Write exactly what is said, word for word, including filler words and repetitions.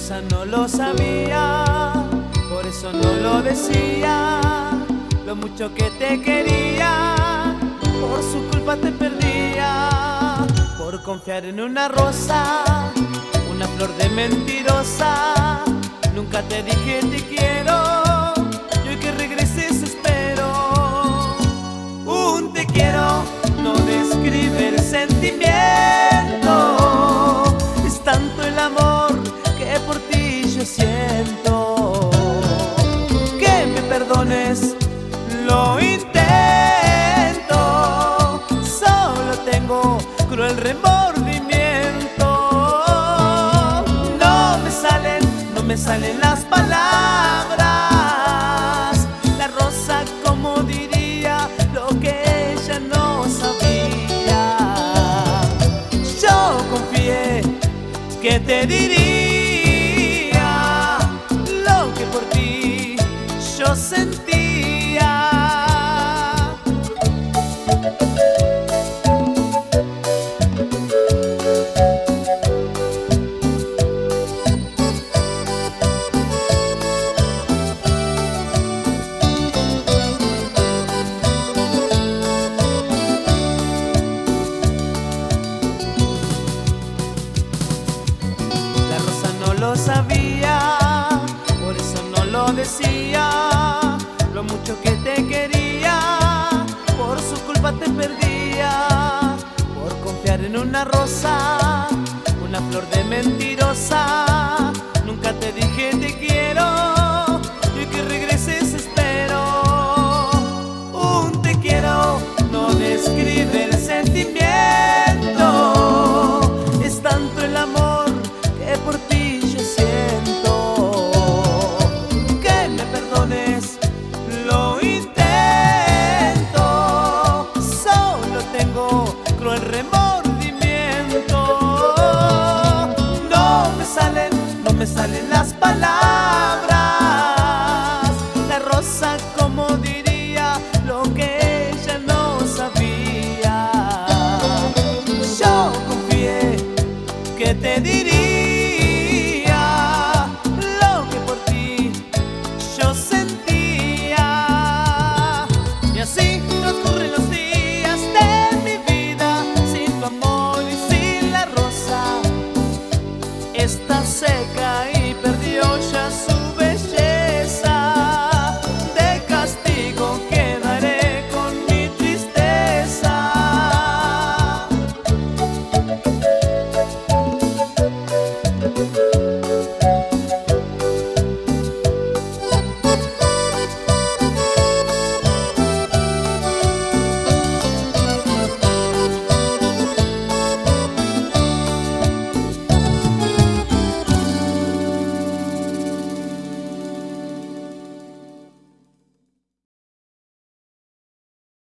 rosa no lo sabía, por eso no lo decía. Lo mucho que te quería, por su culpa te perdía. Por confiar en una rosa, una flor de mentirosa. Nunca te dije te quiero, y hoy que regreses espero. Un te quiero no describe el sentimiento, es tanto el amor que por ti yo siento. Que me perdones, lo intento, solo tengo cruel remordimiento. No me salen, no me salen las palabras. La rosa, como diría lo que ella no sabía. Yo confié que te diría lo que por ti yo sentía. Lo sabía, por eso no lo decía. Lo mucho que te quería, por su culpa te perdía. Por confiar en una rosa, una flor de mentirosa.